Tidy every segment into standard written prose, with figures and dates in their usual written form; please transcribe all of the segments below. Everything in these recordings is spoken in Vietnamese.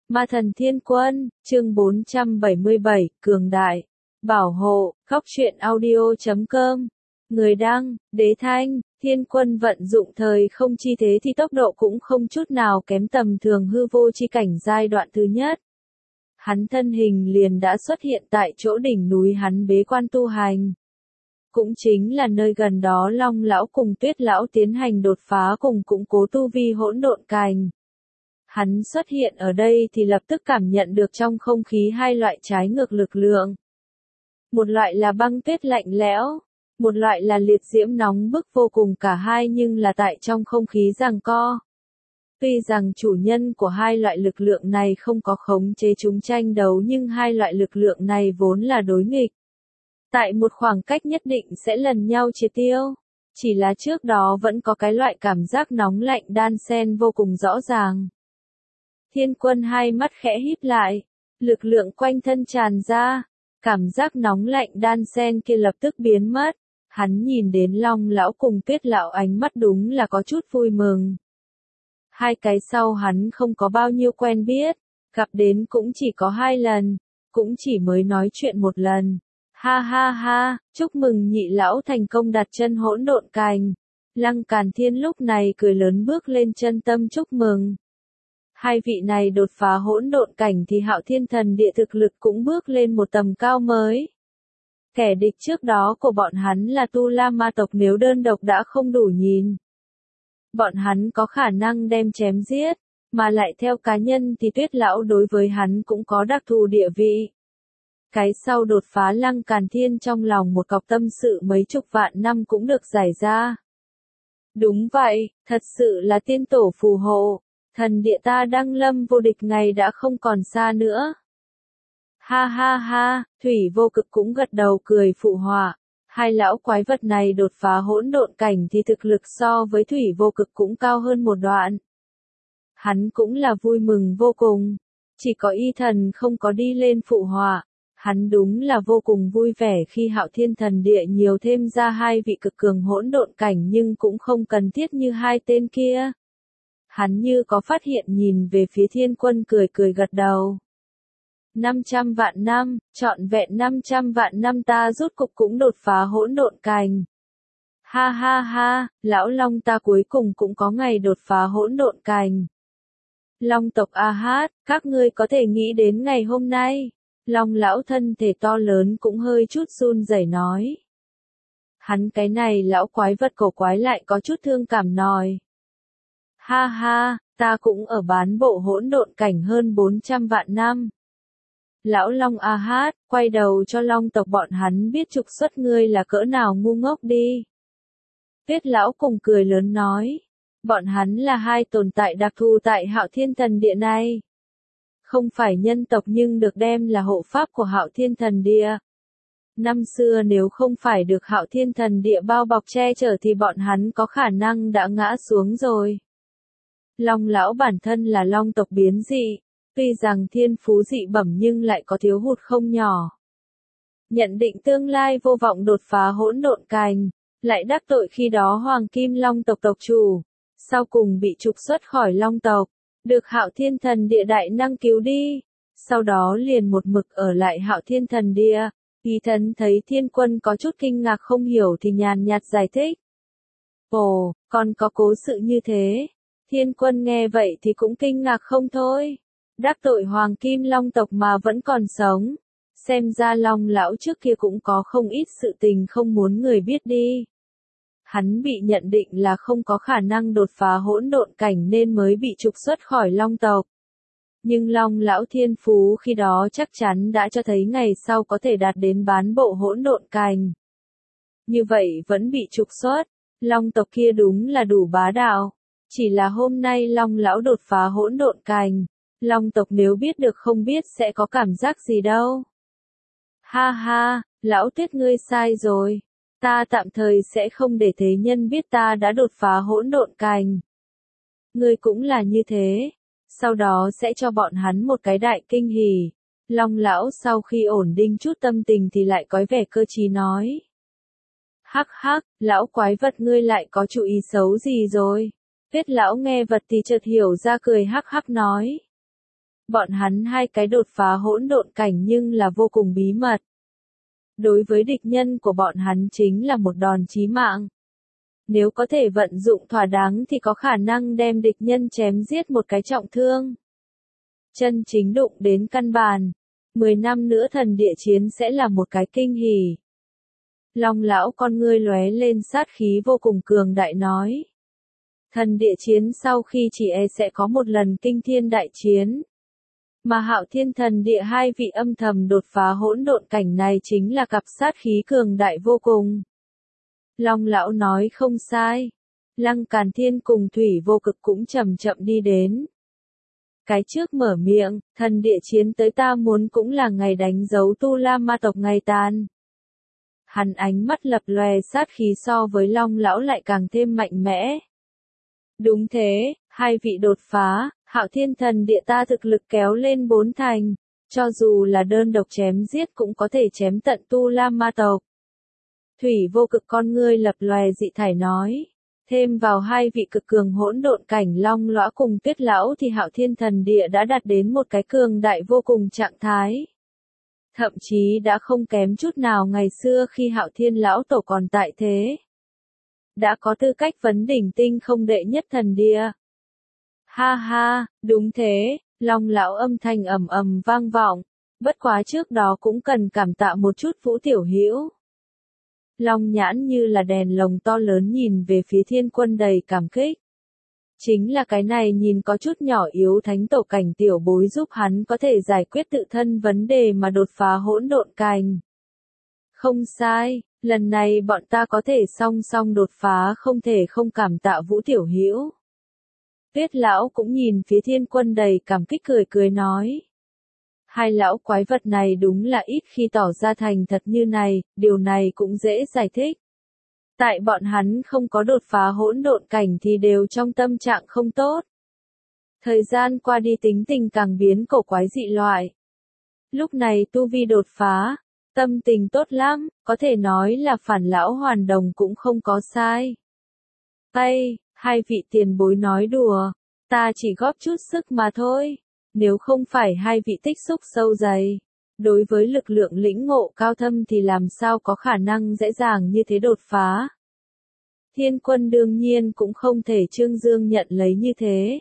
Ma thần thiên quân, chương 477, cường đại, bảo hộ, góc truyện audio.com. Người đăng, Đế Thanh, thiên quân vận dụng thời không chi thế thì tốc độ cũng không chút nào kém tầm thường hư vô chi cảnh giai đoạn thứ nhất. Hắn thân hình liền đã xuất hiện tại chỗ đỉnh núi hắn bế quan tu hành. Cũng chính là nơi gần đó Long Lão cùng Tuyết Lão tiến hành đột phá cùng củng cố tu vi hỗn độn cành. Hắn xuất hiện ở đây thì lập tức cảm nhận được trong không khí hai loại trái ngược lực lượng. Một loại là băng tuyết lạnh lẽo, một loại là liệt diễm nóng bức vô cùng, cả hai nhưng là tại trong không khí giằng co. Tuy rằng chủ nhân của hai loại lực lượng này không có khống chế chúng tranh đấu, nhưng hai loại lực lượng này vốn là đối nghịch. Tại một khoảng cách nhất định sẽ lần nhau triệt tiêu. Chỉ là trước đó vẫn có cái loại cảm giác nóng lạnh đan xen vô cùng rõ ràng. Thiên quân hai mắt khẽ híp lại, lực lượng quanh thân tràn ra, cảm giác nóng lạnh đan xen kia lập tức biến mất. Hắn nhìn đến Long Lão cùng Tuyết Lão ánh mắt đúng là có chút vui mừng. Hai cái sau hắn không có bao nhiêu quen biết, gặp đến cũng chỉ có 2 lần, cũng chỉ mới nói chuyện 1 lần. Ha ha ha, chúc mừng nhị lão thành công đặt chân hỗn độn cành. Lăng Càn Thiên lúc này cười lớn bước lên chân tâm chúc mừng. Hai vị này đột phá hỗn độn cảnh thì Hạo Thiên Thần Địa thực lực cũng bước lên một tầm cao mới. Kẻ địch trước đó của bọn hắn là Tu La Ma tộc, nếu đơn độc đã không đủ nhìn. Bọn hắn có khả năng đem chém giết, mà lại theo cá nhân thì Tuyết Lão đối với hắn cũng có đặc thù địa vị. Cái sau đột phá Lăng Càn Thiên trong lòng một cọc tâm sự mấy chục vạn năm cũng được giải ra. Đúng vậy, thật sự là tiên tổ phù hộ, thần địa ta đăng lâm vô địch ngày đã không còn xa nữa. Ha ha ha, Thủy Vô Cực cũng gật đầu cười phụ họa. Hai lão quái vật này đột phá hỗn độn cảnh thì thực lực so với Thủy Vô Cực cũng cao hơn một đoạn. Hắn cũng là vui mừng vô cùng, chỉ có Y Thần không có đi lên phụ họa. Hắn đúng là vô cùng vui vẻ khi Hạo Thiên Thần Địa nhiều thêm ra 2 vị cực cường hỗn độn cảnh, nhưng cũng không cần thiết như 2 tên kia. Hắn như có phát hiện nhìn về phía thiên quân cười cười gật đầu. 500 vạn năm, trọn vẹn 500 vạn năm ta rốt cục cũng đột phá hỗn độn cành. Ha ha ha, lão Long ta cuối cùng cũng có ngày đột phá hỗn độn cành. Long tộc A Hát, các ngươi có thể nghĩ đến ngày hôm nay. Long lão thân thể to lớn cũng hơi chút run rẩy nói. Hắn cái này lão quái vật cổ quái lại có chút thương cảm nói. Ha ha, ta cũng ở bán bộ hỗn độn cảnh hơn 400 vạn năm. Lão Long A Hát, quay đầu cho Long tộc bọn hắn biết trục xuất ngươi là cỡ nào ngu ngốc đi. Tuyết lão cùng cười lớn nói. Bọn hắn là 2 tồn tại đặc thù tại Hạo Thiên Thần Địa này. Không phải nhân tộc nhưng được đem là hộ pháp của Hạo Thiên Thần Địa. Năm xưa nếu không phải được Hạo Thiên Thần Địa bao bọc che chở thì bọn hắn có khả năng đã ngã xuống rồi. Long lão bản thân là long tộc biến dị, tuy rằng thiên phú dị bẩm nhưng lại có thiếu hụt không nhỏ. Nhận định tương lai vô vọng đột phá hỗn độn cành, lại đắc tội khi đó Hoàng Kim Long tộc tộc chủ, sau cùng bị trục xuất khỏi Long tộc. Được Hạo Thiên Thần Địa đại năng cứu đi, sau đó liền một mực ở lại Hạo Thiên Thần Địa. Y Thần thấy thiên quân có chút kinh ngạc không hiểu thì nhàn nhạt giải thích. Ồ, còn có cố sự như thế. Thiên quân nghe vậy thì cũng kinh ngạc không thôi. Đắc tội Hoàng Kim Long tộc mà vẫn còn sống. Xem ra Long lão trước kia cũng có không ít sự tình không muốn người biết đi. Hắn bị nhận định là không có khả năng đột phá hỗn độn cảnh nên mới bị trục xuất khỏi Long tộc. Nhưng Long lão thiên phú khi đó chắc chắn đã cho thấy ngày sau có thể đạt đến bán bộ hỗn độn cành. Như vậy vẫn bị trục xuất, Long tộc kia đúng là đủ bá đạo. Chỉ là hôm nay Long lão đột phá hỗn độn cành, Long tộc nếu biết được không biết sẽ có cảm giác gì đâu. Ha ha, lão Tuyết ngươi sai rồi. Ta tạm thời sẽ không để thế nhân biết ta đã đột phá hỗn độn cành. Ngươi cũng là như thế. Sau đó sẽ cho bọn hắn một cái đại kinh hỉ. Long lão sau khi ổn định chút tâm tình thì lại có vẻ cơ trí nói. Hắc hắc, lão quái vật ngươi lại có chủ ý xấu gì rồi? Tuyết lão nghe vật thì chợt hiểu ra cười hắc hắc nói. Bọn hắn hai cái đột phá hỗn độn cảnh nhưng là vô cùng bí mật. Đối với địch nhân của bọn hắn chính là một đòn chí mạng. Nếu có thể vận dụng thỏa đáng thì có khả năng đem địch nhân chém giết một cái trọng thương. Chân chính đụng đến căn bản. 10 năm nữa thần địa chiến sẽ là một cái kinh hỉ. Long lão con ngươi lóe lên sát khí vô cùng cường đại nói. Thần địa chiến sau khi chỉ sẽ có một lần kinh thiên đại chiến. Mà Hạo Thiên thần địa hai vị âm thầm đột phá hỗn độn cảnh này chính là cặp sát khí cường đại vô cùng. Long lão nói không sai. Lăng Càn Thiên cùng Thủy Vô Cực cũng chậm chậm đi đến. Cái trước mở miệng, thần địa chiến tới ta muốn cũng là ngày đánh dấu Tu La ma tộc ngày tàn. Hắn ánh mắt lập lòe sát khí so với Long lão lại càng thêm mạnh mẽ. Đúng thế, hai vị đột phá, Hạo Thiên thần địa ta thực lực kéo lên 4 thành, cho dù là đơn độc chém giết cũng có thể chém tận Tu La ma tộc. Thủy Vô Cực con ngươi lập lòe dị thải nói, thêm vào hai vị cực cường hỗn độn cảnh Long Lõa cùng Tuyết lão thì Hạo Thiên thần địa đã đạt đến một cái cường đại vô cùng trạng thái. Thậm chí đã không kém chút nào ngày xưa khi Hạo Thiên lão tổ còn tại thế. Đã có tư cách vấn đỉnh tinh không đệ nhất thần địa. Ha ha, đúng thế, Long lão âm thanh ầm ầm vang vọng, bất quá trước đó cũng cần cảm tạ một chút Vũ tiểu hữu. Long nhãn như là đèn lồng to lớn nhìn về phía Thiên Quân đầy cảm kích. Chính là cái này nhìn có chút nhỏ yếu thánh tổ cảnh tiểu bối giúp hắn có thể giải quyết tự thân vấn đề mà đột phá hỗn độn cảnh. Không sai, lần này bọn ta có thể song song đột phá không thể không cảm tạ Vũ tiểu hữu. Tuyết lão cũng nhìn phía Thiên Quân đầy cảm kích cười cười nói. Hai lão quái vật này đúng là ít khi tỏ ra thành thật như này, điều này cũng dễ giải thích. Tại bọn hắn không có đột phá hỗn độn cảnh thì đều trong tâm trạng không tốt. Thời gian qua đi tính tình càng biến cổ quái dị loại. Lúc này tu vi đột phá, tâm tình tốt lắm, có thể nói là phản lão hoàn đồng cũng không có sai. Tay, hai vị tiền bối nói đùa, ta chỉ góp chút sức mà thôi. Nếu không phải hai vị tích xúc sâu dày, đối với lực lượng lĩnh ngộ cao thâm thì làm sao có khả năng dễ dàng như thế đột phá. Thiên Quân đương nhiên cũng không thể trương dương nhận lấy như thế.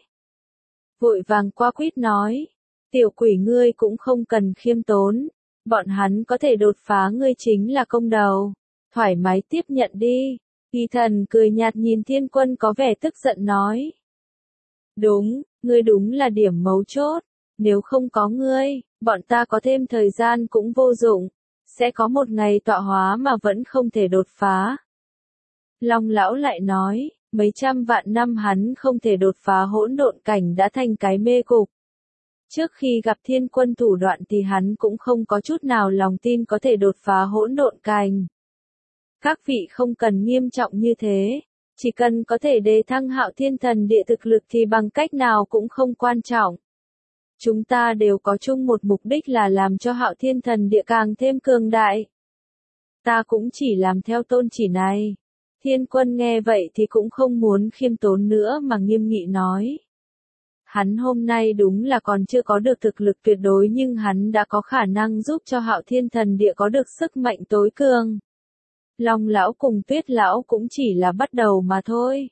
Vội vàng qua quýt nói, tiểu quỷ ngươi cũng không cần khiêm tốn, bọn hắn có thể đột phá ngươi chính là công đầu, thoải mái tiếp nhận đi. Kỳ Thần cười nhạt nhìn Thiên Quân có vẻ tức giận nói. Đúng, ngươi đúng là điểm mấu chốt, nếu không có ngươi, bọn ta có thêm thời gian cũng vô dụng, sẽ có một ngày tọa hóa mà vẫn không thể đột phá. Long lão lại nói, mấy trăm vạn năm hắn không thể đột phá hỗn độn cảnh đã thành cái mê cục. Trước khi gặp Thiên Quân thủ đoạn thì hắn cũng không có chút nào lòng tin có thể đột phá hỗn độn cảnh. Các vị không cần nghiêm trọng như thế. Chỉ cần có thể đề thăng Hạo Thiên thần địa thực lực thì bằng cách nào cũng không quan trọng. Chúng ta đều có chung một mục đích là làm cho Hạo Thiên thần địa càng thêm cường đại. Ta cũng chỉ làm theo tôn chỉ này. Thiên Quân nghe vậy thì cũng không muốn khiêm tốn nữa mà nghiêm nghị nói. Hắn hôm nay đúng là còn chưa có được thực lực tuyệt đối nhưng hắn đã có khả năng giúp cho Hạo Thiên thần địa có được sức mạnh tối cường. Long lão cùng Tuyết lão cũng chỉ là bắt đầu mà thôi.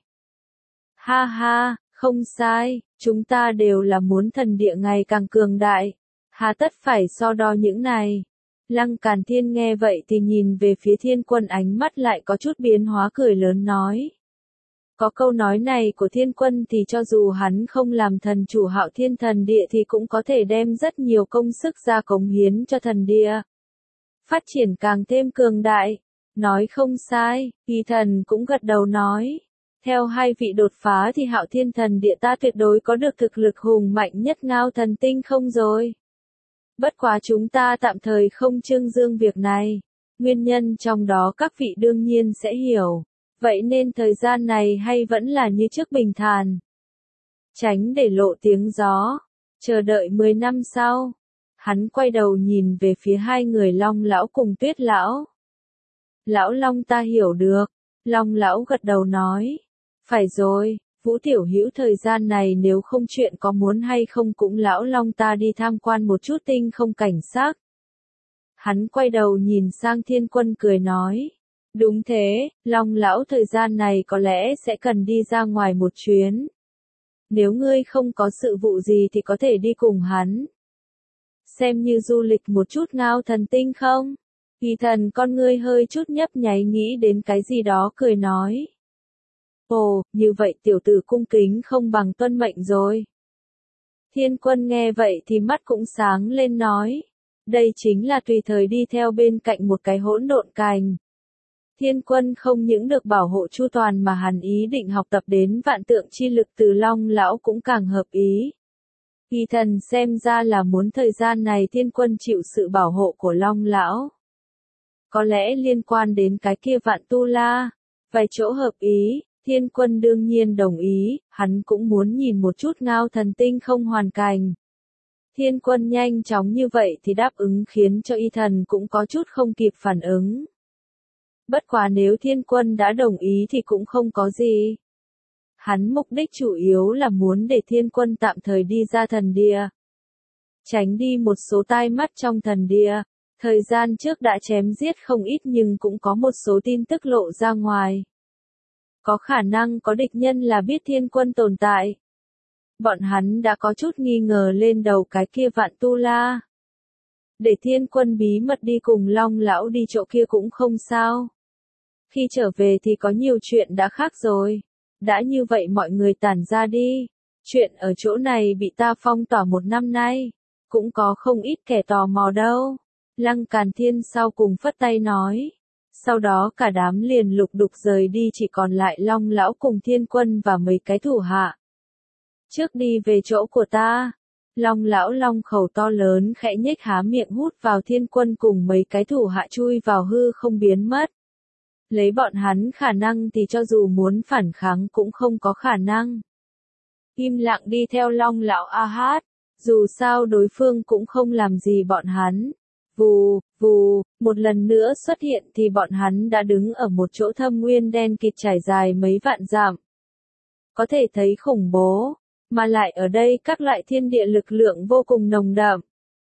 Ha ha, không sai, chúng ta đều là muốn thần địa ngày càng cường đại. Hà tất phải so đo những này. Lăng Càn Thiên nghe vậy thì nhìn về phía Thiên Quân ánh mắt lại có chút biến hóa cười lớn nói. Có câu nói này của Thiên Quân thì cho dù hắn không làm thần chủ Hạo Thiên thần địa thì cũng có thể đem rất nhiều công sức ra cống hiến cho thần địa. Phát triển càng thêm cường đại. Nói không sai, Kỳ Thần cũng gật đầu nói. Theo hai vị đột phá thì Hạo Thiên thần địa ta tuyệt đối có được thực lực hùng mạnh nhất Ngao Thần Tinh không rồi. Bất quá chúng ta tạm thời không trương dương việc này. Nguyên nhân trong đó các vị đương nhiên sẽ hiểu. Vậy nên thời gian này hay vẫn là như trước bình thản. Tránh để lộ tiếng gió. Chờ đợi 10 năm sau. Hắn quay đầu nhìn về phía hai người Long lão cùng Tuyết lão. Lão Long ta hiểu được. Long lão gật đầu nói. Phải rồi, Vũ tiểu hữu thời gian này nếu không chuyện có muốn hay không cũng lão Long ta đi tham quan một chút tinh không cảnh sắc. Hắn quay đầu nhìn sang Thiên Quân cười nói. Đúng thế, Long lão thời gian này có lẽ sẽ cần đi ra ngoài một chuyến. Nếu ngươi không có sự vụ gì thì có thể đi cùng hắn. Xem như du lịch một chút Ngao Thần Tinh không? Kỳ Thần con ngươi hơi chút nhấp nháy nghĩ đến cái gì đó cười nói. Ồ, như vậy tiểu tử cung kính không bằng tuân mệnh rồi. Thiên Quân nghe vậy thì mắt cũng sáng lên nói. Đây chính là tùy thời đi theo bên cạnh một cái hỗn độn cành. Thiên Quân không những được bảo hộ chu toàn mà hắn ý định học tập đến vạn tượng chi lực từ Long lão cũng càng hợp ý. Kỳ Thần xem ra là muốn thời gian này Thiên Quân chịu sự bảo hộ của Long lão. Có lẽ liên quan đến cái kia vạn tu la, vài chỗ hợp ý, Thiên Quân đương nhiên đồng ý, hắn cũng muốn nhìn một chút Ngao Thần Tinh không hoàn cảnh. Thiên Quân nhanh chóng như vậy thì đáp ứng khiến cho Y Thần cũng có chút không kịp phản ứng. Bất quá nếu Thiên Quân đã đồng ý thì cũng không có gì. Hắn mục đích chủ yếu là muốn để Thiên Quân tạm thời đi ra thần địa. Tránh đi một số tai mắt trong thần địa. Thời gian trước đã chém giết không ít nhưng cũng có một số tin tức lộ ra ngoài. Có khả năng có địch nhân là biết Thiên Quân tồn tại. Bọn hắn đã có chút nghi ngờ lên đầu cái kia vạn tu la. Để Thiên Quân bí mật đi cùng Long lão đi chỗ kia cũng không sao. Khi trở về thì có nhiều chuyện đã khác rồi. Đã như vậy mọi người tản ra đi. Chuyện ở chỗ này bị ta phong tỏa 1 năm nay. Cũng có không ít kẻ tò mò đâu. Lăng Càn Thiên sau cùng phất tay nói. Sau đó cả đám liền lục đục rời đi chỉ còn lại Long lão cùng Thiên Quân và mấy cái thủ hạ. Trước đi về chỗ của ta. Long lão long khẩu to lớn khẽ nhếch há miệng hút vào Thiên Quân cùng mấy cái thủ hạ chui vào hư không biến mất. Lấy bọn hắn khả năng thì cho dù muốn phản kháng cũng không có khả năng. Im lặng đi theo Long lão a hát. Dù sao đối phương cũng không làm gì bọn hắn. Vù, vù, một lần nữa xuất hiện thì bọn hắn đã đứng ở một chỗ thâm nguyên đen kịt trải dài mấy vạn dặm. Có thể thấy khủng bố, mà lại ở đây các loại thiên địa lực lượng vô cùng nồng đậm.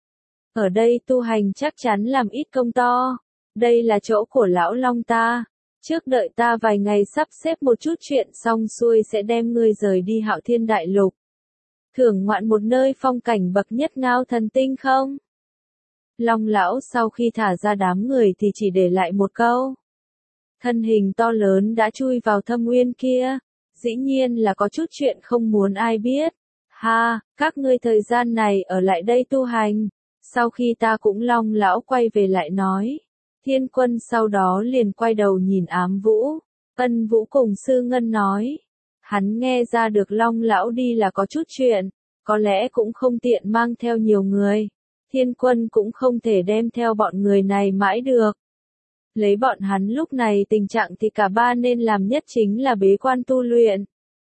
Ở đây tu hành chắc chắn làm ít công to. Đây là chỗ của lão Long ta. Trước đợi ta vài ngày sắp xếp một chút chuyện xong xuôi sẽ đem ngươi rời đi Hạo Thiên Đại Lục. Thưởng ngoạn một nơi phong cảnh bậc nhất Ngao Thần Tinh không? Long lão sau khi thả ra đám người thì chỉ để lại một câu. Thân hình to lớn đã chui vào thâm nguyên kia. Dĩ nhiên là có chút chuyện không muốn ai biết. Ha, các ngươi thời gian này ở lại đây tu hành. Sau khi ta cũng Long lão quay về lại nói. Thiên Quân sau đó liền quay đầu nhìn Ám Vũ. Ân Vũ cùng Sư Ngân nói. Hắn nghe ra được Long lão đi là có chút chuyện. Có lẽ cũng không tiện mang theo nhiều người. Thiên Quân cũng không thể đem theo bọn người này mãi được. Lấy bọn hắn lúc này tình trạng thì cả ba nên làm nhất chính là bế quan tu luyện.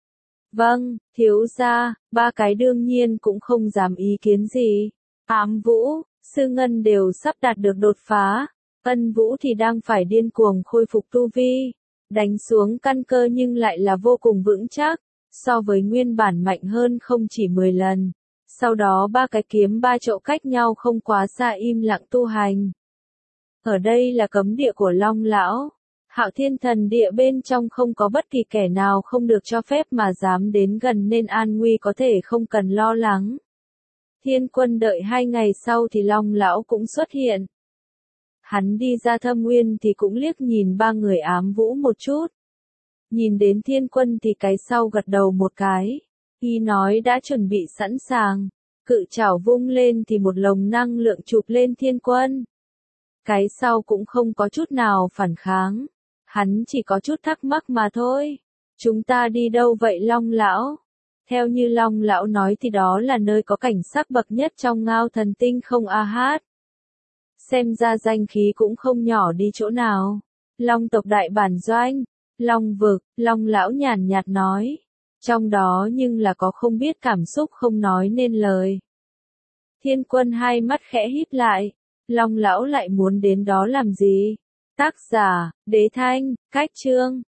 Vâng, thiếu gia, ba cái đương nhiên cũng không dám ý kiến gì. Ám Vũ, Sư Ngân đều sắp đạt được đột phá. Ân Vũ thì đang phải điên cuồng khôi phục tu vi. Đánh xuống căn cơ nhưng lại là vô cùng vững chắc. So với nguyên bản mạnh hơn không chỉ 10 lần. Sau đó ba cái kiếm ba chỗ cách nhau không quá xa im lặng tu hành. Ở đây là cấm địa của Long lão. Hạo Thiên Thần Địa bên trong không có bất kỳ kẻ nào không được cho phép mà dám đến gần nên an nguy có thể không cần lo lắng. Thiên Quân đợi 2 ngày sau thì Long lão cũng xuất hiện. Hắn đi ra thâm nguyên thì cũng liếc nhìn ba người Ám Vũ một chút. Nhìn đến Thiên Quân thì cái sau gật đầu một cái. Y nói đã chuẩn bị sẵn sàng. Cự chảo vung lên thì một lồng năng lượng chụp lên Thiên Quân. Cái sau cũng không có chút nào phản kháng. Hắn chỉ có chút thắc mắc mà thôi. Chúng ta đi đâu vậy Long lão? Theo như Long lão nói thì đó là nơi có cảnh sắc bậc nhất trong Ngao Thần Tinh không a hát. Xem ra danh khí cũng không nhỏ đi chỗ nào. Long tộc đại bản doanh, Long vực, Long lão nhàn nhạt nói. Trong đó nhưng là có không biết cảm xúc không nói nên lời. Thiên Quân hai mắt khẽ híp lại. Long lão lại muốn đến đó làm gì? Tác giả, Đế Thanh, Cách Chương.